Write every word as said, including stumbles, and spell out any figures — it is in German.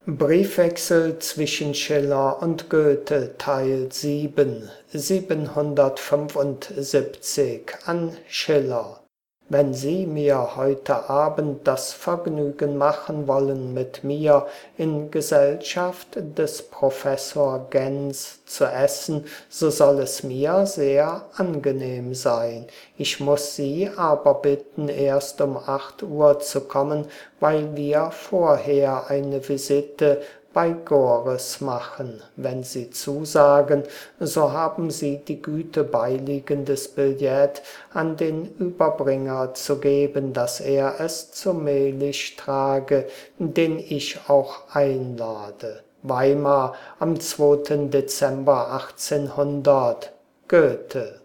Briefwechsel zwischen Schiller und Goethe Teil sieben, siebenhundertfünfundsiebzig an Schiller. Wenn Sie mir heute Abend das Vergnügen machen wollen, mit mir in Gesellschaft des Professor Genz zu essen, so soll es mir sehr angenehm sein. Ich muss Sie aber bitten, erst um acht Uhr zu kommen, weil wir vorher eine Visite bei Goris machen. Wenn Sie zusagen, so haben Sie die Güte, beiliegendes Billett an den Überbringer zu geben, dass er es zu Mehlich trage, den ich auch einlade. Weimar am zweiten Dezember achtzehnhundert. Goethe.